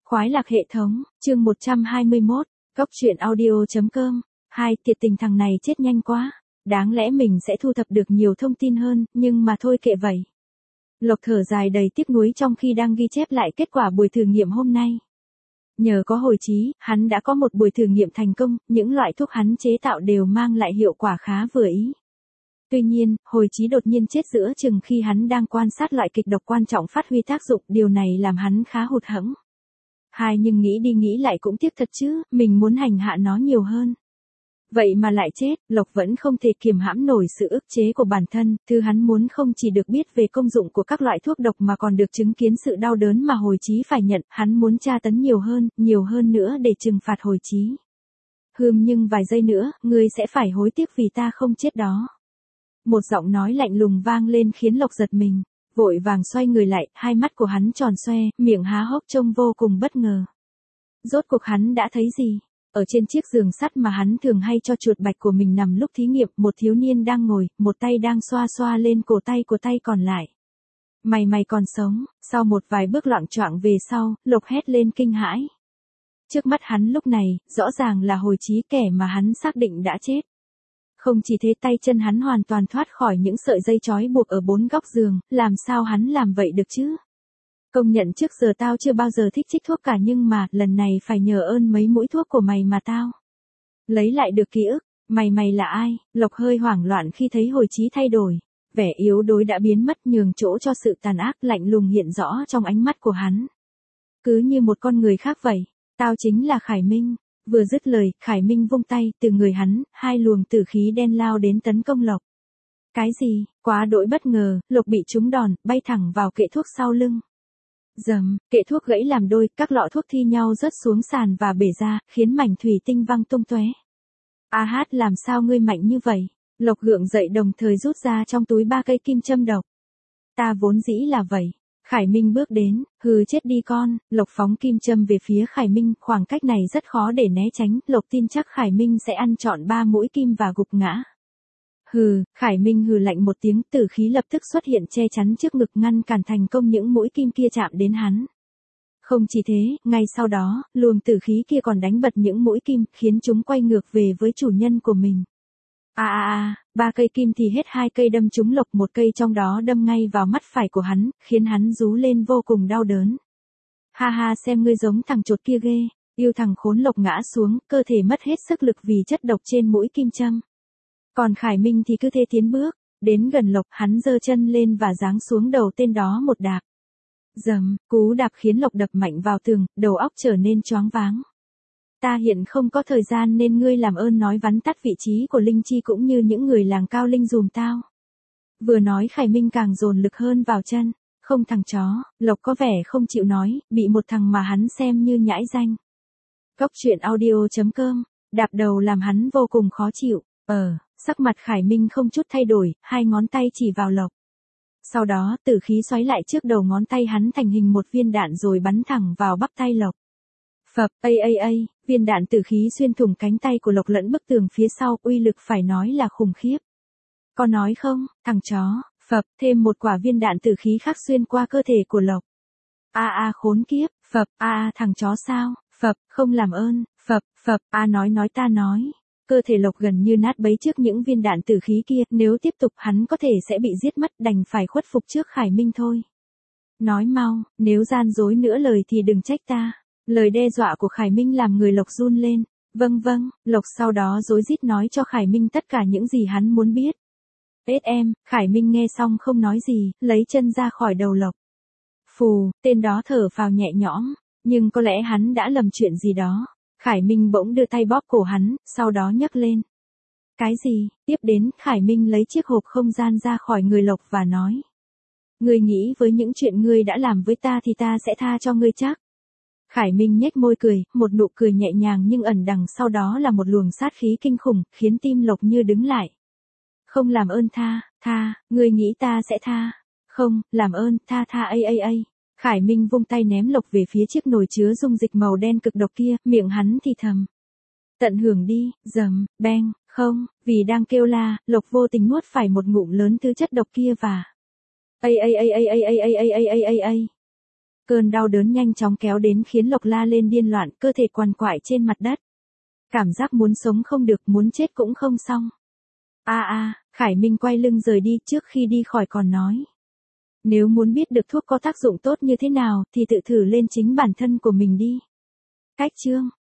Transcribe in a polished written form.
Khoái lạc hệ thống, chương 121, Cốc truyện audio.com. Thiệt tình thằng này chết nhanh quá. Đáng lẽ mình sẽ thu thập được nhiều thông tin hơn, nhưng mà thôi kệ vậy. Lộc thở dài đầy tiếc nuối trong khi đang ghi chép lại kết quả buổi thử nghiệm hôm nay. Nhờ có hồi trí, hắn đã có một buổi thử nghiệm thành công, những loại thuốc hắn chế tạo đều mang lại hiệu quả khá vừa ý. Tuy nhiên, hồi trí đột nhiên chết giữa chừng khi hắn đang quan sát loại kịch độc quan trọng phát huy tác dụng, điều này làm hắn khá hụt hẫng. Nhưng nghĩ đi nghĩ lại cũng tiếc thật chứ, mình muốn hành hạ nó nhiều hơn. Vậy mà lại chết, Lộc vẫn không thể kiềm hãm nổi sự ức chế của bản thân, thứ hắn muốn không chỉ được biết về công dụng của các loại thuốc độc mà còn được chứng kiến sự đau đớn mà hồi trí phải nhận, hắn muốn tra tấn nhiều hơn nữa để trừng phạt hồi trí. Nhưng vài giây nữa, ngươi sẽ phải hối tiếc vì ta không chết đó. Một giọng nói lạnh lùng vang lên khiến Lộc giật mình, vội vàng xoay người lại, hai mắt của hắn tròn xoe, miệng há hốc trông vô cùng bất ngờ. Rốt cuộc hắn đã thấy gì? Ở trên chiếc giường sắt mà hắn thường hay cho chuột bạch của mình nằm lúc thí nghiệm, một thiếu niên đang ngồi, một tay đang xoa xoa lên cổ tay của tay còn lại. Mày còn sống. Sau một vài bước loạng choạng về sau, Lộc hét lên kinh hãi. Trước mắt hắn lúc này, rõ ràng là hồi trí, kẻ mà hắn xác định đã chết. Không chỉ thế, tay chân hắn hoàn toàn thoát khỏi những sợi dây trói buộc ở bốn góc giường, làm sao hắn làm vậy được chứ? Công nhận trước giờ tao chưa bao giờ thích trích thuốc cả, nhưng mà, lần này phải nhờ ơn mấy mũi thuốc của mày mà tao lấy lại được ký ức. Mày là ai? Lộc hơi hoảng loạn khi thấy hồi trí thay đổi. Vẻ yếu đuối đã biến mất, nhường chỗ cho sự tàn ác lạnh lùng hiện rõ trong ánh mắt của hắn. Cứ như một con người khác vậy. Tao chính là Khải Minh. Vừa dứt lời, Khải Minh vung tay, từ người hắn, hai luồng tử khí đen lao đến tấn công Lộc. Cái gì? Quá đỗi bất ngờ, Lộc bị trúng đòn, bay thẳng vào kệ thuốc sau lưng. Dầm, kệ thuốc gãy làm đôi, các lọ thuốc thi nhau rớt xuống sàn và bể ra, khiến mảnh thủy tinh văng tung tóe. Làm sao ngươi mạnh như vậy? Lộc gượng dậy đồng thời rút ra trong túi 3 cây kim châm độc. Ta vốn dĩ là vậy. Khải Minh bước đến, chết đi con. Lộc phóng kim châm về phía Khải Minh, khoảng cách này rất khó để né tránh, Lộc tin chắc Khải Minh sẽ ăn trọn 3 mũi kim và gục ngã. Khải Minh hừ lạnh một tiếng, tử khí lập tức xuất hiện che chắn trước ngực, ngăn cản thành công những mũi kim kia chạm đến hắn. Không chỉ thế, ngay sau đó, luồng tử khí kia còn đánh bật những mũi kim, khiến chúng quay ngược về với chủ nhân của mình. 3 cây kim thì hết 2 cây đâm trúng Lộc, một cây trong đó đâm ngay vào mắt phải của hắn, khiến hắn rú lên vô cùng đau đớn. Xem ngươi giống thằng chột kia ghê. Yêu thằng khốn. Lộc ngã xuống, cơ thể mất hết sức lực vì chất độc trên mũi kim châm. Còn Khải Minh thì cứ thế tiến bước, đến gần Lộc, hắn giơ chân lên và giáng xuống đầu tên đó một đạp. Dầm, cú đạp khiến Lộc đập mạnh vào tường, đầu óc trở nên choáng váng. Ta hiện không có thời gian nên ngươi làm ơn nói vắn tắt vị trí của Linh Chi cũng như những người làng Cao Linh dùm tao. Vừa nói Khải Minh càng dồn lực hơn vào chân. Không thằng chó. Lộc có vẻ không chịu nói, bị một thằng mà hắn xem như nhãi danh. Cốc truyện audio.com, đạp đầu làm hắn vô cùng khó chịu. Sắc mặt Khải Minh không chút thay đổi, hai ngón tay chỉ vào Lộc. Sau đó, tử khí xoáy lại trước đầu ngón tay hắn thành hình một viên đạn rồi bắn thẳng vào bắp tay Lộc. Phập, viên đạn tử khí xuyên thủng cánh tay của Lộc lẫn bức tường phía sau, uy lực phải nói là khủng khiếp. Có nói không, thằng chó? Phập, thêm một quả viên đạn tử khí khác xuyên qua cơ thể của Lộc. Khốn kiếp. Phập, thằng chó sao? Phập, không làm ơn. Phập, nói ta nói. Cơ thể Lộc gần như nát bấy trước những viên đạn tử khí kia, nếu tiếp tục hắn có thể sẽ bị giết mất, đành phải khuất phục trước Khải Minh thôi. Nói mau, nếu gian dối nữa lời thì đừng trách ta. Lời đe dọa của Khải Minh làm người Lộc run lên. Vâng, Lộc sau đó rối rít nói cho Khải Minh tất cả những gì hắn muốn biết. Khải Minh nghe xong không nói gì, lấy chân ra khỏi đầu Lộc. Phù, tên đó thở phào nhẹ nhõm, nhưng có lẽ hắn đã lầm chuyện gì đó. Khải Minh bỗng đưa tay bóp cổ hắn, sau đó nhấc lên. Cái gì? Tiếp đến, Khải Minh lấy chiếc hộp không gian ra khỏi người Lộc và nói. Ngươi nghĩ với những chuyện ngươi đã làm với ta thì ta sẽ tha cho ngươi chắc? Khải Minh nhếch môi cười, một nụ cười nhẹ nhàng nhưng ẩn đằng sau đó là một luồng sát khí kinh khủng, khiến tim Lộc như đứng lại. Không làm ơn tha, ngươi nghĩ ta sẽ tha? Không, làm ơn, tha. Khải Minh vung tay ném Lộc về phía chiếc nồi chứa dung dịch màu đen cực độc kia, miệng hắn thì thầm. Tận hưởng đi. Dầm, beng, không, vì đang kêu la, Lộc vô tình nuốt phải một ngụm lớn thứ chất độc kia và... Cơn đau đớn nhanh chóng kéo đến khiến Lộc la lên điên loạn, cơ thể quằn quại trên mặt đất. Cảm giác muốn sống không được, muốn chết cũng không xong. Khải Minh quay lưng rời đi, trước khi đi khỏi còn nói. Nếu muốn biết được thuốc có tác dụng tốt như thế nào thì tự thử lên chính bản thân của mình đi. Cách chương